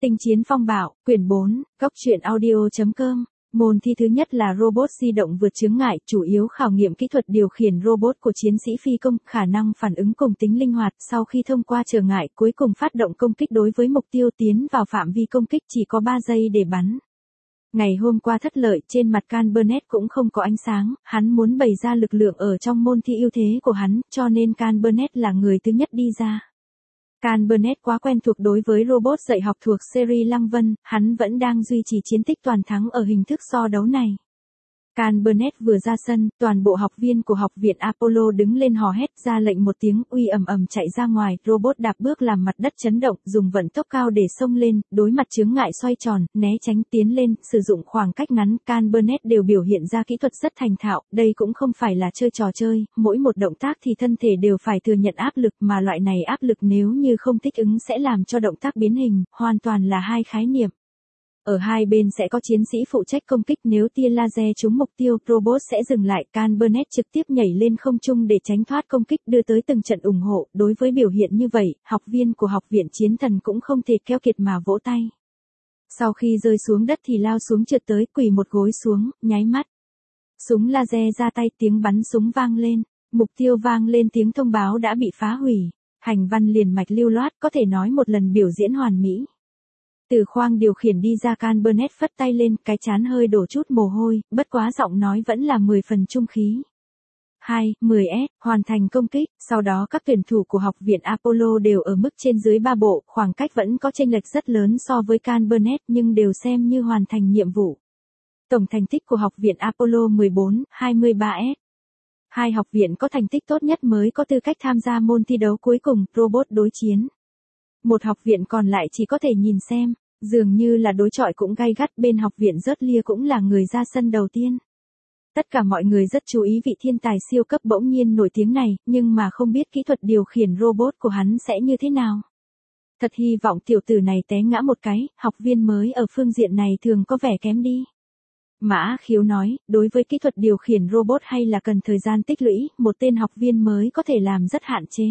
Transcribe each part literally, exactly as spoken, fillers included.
Tinh chiến phong bạo, quyển bốn, góc truyện audio.com. Môn thi thứ nhất là robot di động vượt chướng ngại, chủ yếu khảo nghiệm kỹ thuật điều khiển robot của chiến sĩ phi công, khả năng phản ứng cùng tính linh hoạt. Sau khi thông qua trở ngại, cuối cùng phát động công kích đối với mục tiêu, tiến vào phạm vi công kích, chỉ có ba giây để bắn. Ngày hôm qua thất lợi, trên mặt Can Burnett cũng không có ánh sáng, hắn muốn bày ra lực lượng ở trong môn thi ưu thế của hắn, cho nên Can Burnett là người thứ nhất đi ra. Can Burnett quá quen thuộc đối với robot dạy học thuộc series Lăng Vân, hắn vẫn đang duy trì chiến tích toàn thắng ở hình thức so đấu này. Can Burnett vừa ra sân, toàn bộ học viên của học viện Apollo đứng lên hò hét, ra lệnh một tiếng, uy ầm ầm chạy ra ngoài, robot đạp bước làm mặt đất chấn động, dùng vận tốc cao để xông lên, đối mặt chướng ngại xoay tròn, né tránh, tiến lên, sử dụng khoảng cách ngắn. Can Burnett đều biểu hiện ra kỹ thuật rất thành thạo, đây cũng không phải là chơi trò chơi, mỗi một động tác thì thân thể đều phải thừa nhận áp lực, mà loại này áp lực nếu như không thích ứng sẽ làm cho động tác biến hình, hoàn toàn là hai khái niệm. Ở hai bên sẽ có chiến sĩ phụ trách công kích, nếu tia laser trúng mục tiêu, robot sẽ dừng lại. Can Burnett trực tiếp nhảy lên không trung để tránh thoát công kích, đưa tới từng trận ủng hộ. Đối với biểu hiện như vậy, học viên của học viện chiến thần cũng không thể keo kiệt mà vỗ tay. Sau khi rơi xuống đất thì lao xuống trượt tới, quỳ một gối xuống, nháy mắt. Súng laser ra tay, tiếng bắn súng vang lên, mục tiêu vang lên tiếng thông báo đã bị phá hủy. Hành văn liền mạch lưu loát, có thể nói một lần biểu diễn hoàn mỹ. Từ khoang điều khiển đi ra, Can Burnett phất tay lên, cái trán hơi đổ chút mồ hôi, bất quá giọng nói vẫn là mười phần trung khí. hai, mười S, hoàn thành công kích, sau đó các tuyển thủ của học viện Apollo đều ở mức trên dưới ba bộ, khoảng cách vẫn có chênh lệch rất lớn so với Can Burnett nhưng đều xem như hoàn thành nhiệm vụ. Tổng thành tích của học viện Apollo mười bốn, hai mươi ba S. Hai học viện có thành tích tốt nhất mới có tư cách tham gia môn thi đấu cuối cùng, robot đối chiến. Một học viện còn lại chỉ có thể nhìn xem, dường như là đối chọi cũng gay gắt, bên học viện rớt lia cũng là người ra sân đầu tiên. Tất cả mọi người rất chú ý vị thiên tài siêu cấp bỗng nhiên nổi tiếng này, nhưng mà không biết kỹ thuật điều khiển robot của hắn sẽ như thế nào. Thật hy vọng tiểu tử này té ngã một cái, học viên mới ở phương diện này thường có vẻ kém đi. Mã Khiếu nói, đối với kỹ thuật điều khiển robot hay là cần thời gian tích lũy, một tên học viên mới có thể làm rất hạn chế.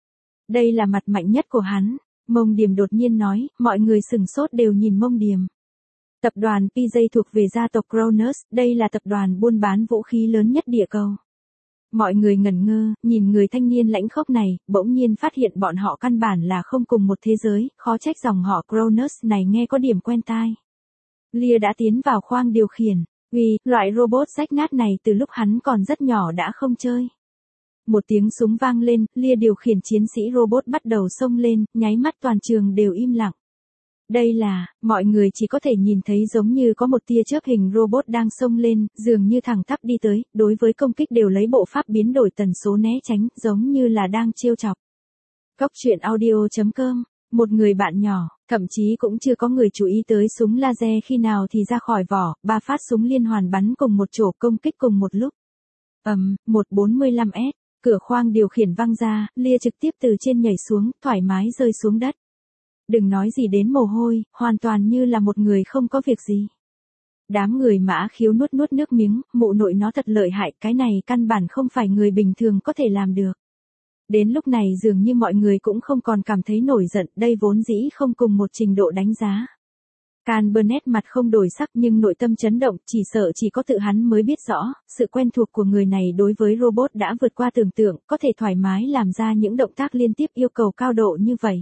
Đây là mặt mạnh nhất của hắn. Mông Điềm đột nhiên nói, mọi người sừng sốt đều nhìn Mông Điềm. Tập đoàn pê gi thuộc về gia tộc Cronus, đây là tập đoàn buôn bán vũ khí lớn nhất địa cầu. Mọi người ngẩn ngơ, nhìn người thanh niên lãnh khốc này, bỗng nhiên phát hiện bọn họ căn bản là không cùng một thế giới, khó trách dòng họ Cronus này nghe có điểm quen tai. Lia đã tiến vào khoang điều khiển, vì, loại robot rách nát này từ lúc hắn còn rất nhỏ đã không chơi. Một tiếng súng vang lên, Lia điều khiển chiến sĩ robot bắt đầu xông lên, nháy mắt toàn trường đều im lặng. Đây là, mọi người chỉ có thể nhìn thấy giống như có một tia chớp hình robot đang xông lên, dường như thẳng tắp đi tới, đối với công kích đều lấy bộ pháp biến đổi tần số né tránh, giống như là đang trêu chọc. Góc truyện audio.com, một người bạn nhỏ, thậm chí cũng chưa có người chú ý tới súng laser khi nào thì ra khỏi vỏ, ba phát súng liên hoàn bắn cùng một chỗ, công kích cùng một lúc. Ầm, um, một bốn mươi lăm S. Cửa khoang điều khiển văng ra, Lia trực tiếp từ trên nhảy xuống, thoải mái rơi xuống đất. Đừng nói gì đến mồ hôi, hoàn toàn như là một người không có việc gì. Đám người Mã Khiếu nuốt nuốt nước miếng, mụ nội nó thật lợi hại, cái này căn bản không phải người bình thường có thể làm được. Đến lúc này dường như mọi người cũng không còn cảm thấy nổi giận, đây vốn dĩ không cùng một trình độ đánh giá. Can Burnett mặt không đổi sắc nhưng nội tâm chấn động, chỉ sợ chỉ có tự hắn mới biết rõ, sự quen thuộc của người này đối với robot đã vượt qua tưởng tượng, có thể thoải mái làm ra những động tác liên tiếp yêu cầu cao độ như vậy.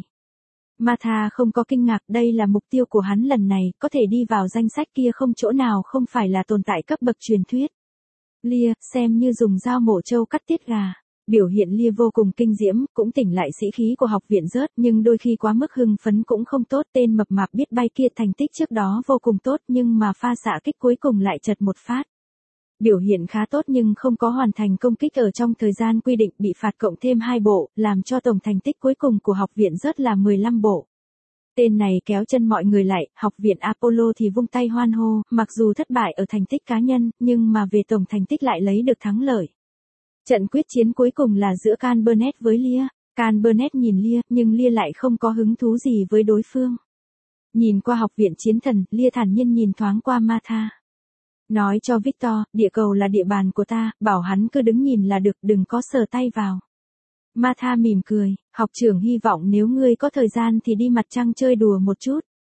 Martha không có kinh ngạc, đây là mục tiêu của hắn lần này, có thể đi vào danh sách kia không chỗ nào không phải là tồn tại cấp bậc truyền thuyết. Lia, xem như dùng dao mổ trâu cắt tiết gà. Biểu hiện Lia vô cùng kinh diễm, cũng tỉnh lại sĩ khí của học viện rớt, nhưng đôi khi quá mức hưng phấn cũng không tốt. Tên mập mạp biết bay kia thành tích trước đó vô cùng tốt nhưng mà pha xạ kích cuối cùng lại chật một phát. Biểu hiện khá tốt nhưng không có hoàn thành công kích ở trong thời gian quy định, bị phạt cộng thêm hai bộ, làm cho tổng thành tích cuối cùng của học viện rớt là mười lăm bộ. Tên này kéo chân mọi người lại, học viện Apollo thì vung tay hoan hô, mặc dù thất bại ở thành tích cá nhân, nhưng mà về tổng thành tích lại lấy được thắng lợi. Trận quyết chiến cuối cùng là giữa Can Burnett với Lia. Can Burnett nhìn Lia, nhưng Lia lại không có hứng thú gì với đối phương. Nhìn qua học viện chiến thần, Lia thản nhiên nhìn thoáng qua Martha. Nói cho Victor, địa cầu là địa bàn của ta, bảo hắn cứ đứng nhìn là được, đừng có sờ tay vào. Martha mỉm cười, học trưởng hy vọng nếu ngươi có thời gian thì đi mặt trăng chơi đùa một chút.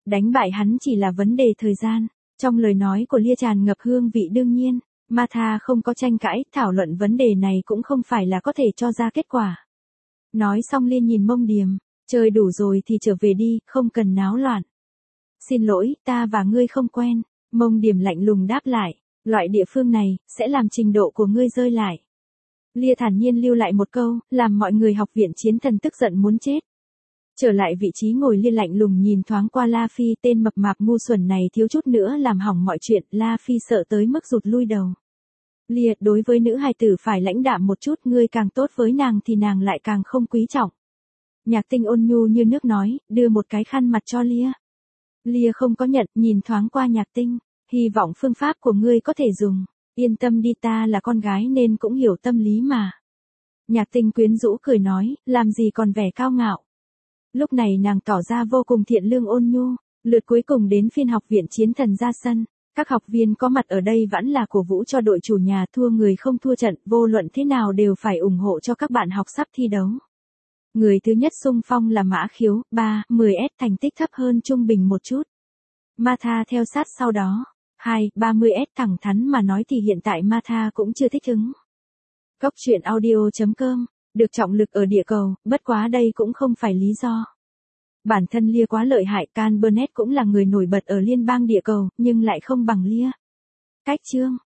Đánh bại hắn chỉ là vấn đề thời gian. Trong lời nói của Lia tràn ngập hương vị đương nhiên. Martha không có tranh cãi, thảo luận vấn đề này cũng không phải là có thể cho ra kết quả. Nói xong Lia nhìn Mông Điềm, chơi đủ rồi thì trở về đi, không cần náo loạn. Xin lỗi, ta và ngươi không quen. Mông Điềm lạnh lùng đáp lại, loại địa phương này, sẽ làm trình độ của ngươi rơi lại. Lia thản nhiên lưu lại một câu, làm mọi người học viện chiến thần tức giận muốn chết. Trở lại vị trí ngồi Lia lạnh lùng nhìn thoáng qua La Phi, tên mập mạp ngu xuẩn này thiếu chút nữa làm hỏng mọi chuyện, La Phi sợ tới mức rụt lui đầu. Lia, đối với nữ hài tử phải lãnh đạm một chút, ngươi càng tốt với nàng thì nàng lại càng không quý trọng. Nhạc Tinh ôn nhu như nước nói, đưa một cái khăn mặt cho Lia. Lia không có nhận, nhìn thoáng qua Nhạc Tinh, hy vọng phương pháp của ngươi có thể dùng, yên tâm đi, ta là con gái nên cũng hiểu tâm lý mà. Nhạc Tinh quyến rũ cười nói, làm gì còn vẻ cao ngạo. Lúc này nàng tỏ ra vô cùng thiện lương ôn nhu, lượt cuối cùng đến phiên học viện chiến thần ra sân. Các học viên có mặt ở đây vẫn là cổ vũ cho đội chủ nhà, thua người không thua trận, vô luận thế nào đều phải ủng hộ cho các bạn học sắp thi đấu. Người thứ nhất xung phong là Mã Khiếu, ba, mười S, thành tích thấp hơn trung bình một chút. Martha theo sát sau đó, hai, ba mươi S, thẳng thắn mà nói thì hiện tại Martha cũng chưa thích ứng. Cốc truyện audio chấm com, được trọng lực ở địa cầu, bất quá đây cũng không phải lý do. Bản thân Lia quá lợi hại, Can Burnett cũng là người nổi bật ở liên bang địa cầu, nhưng lại không bằng Lia. Cách chương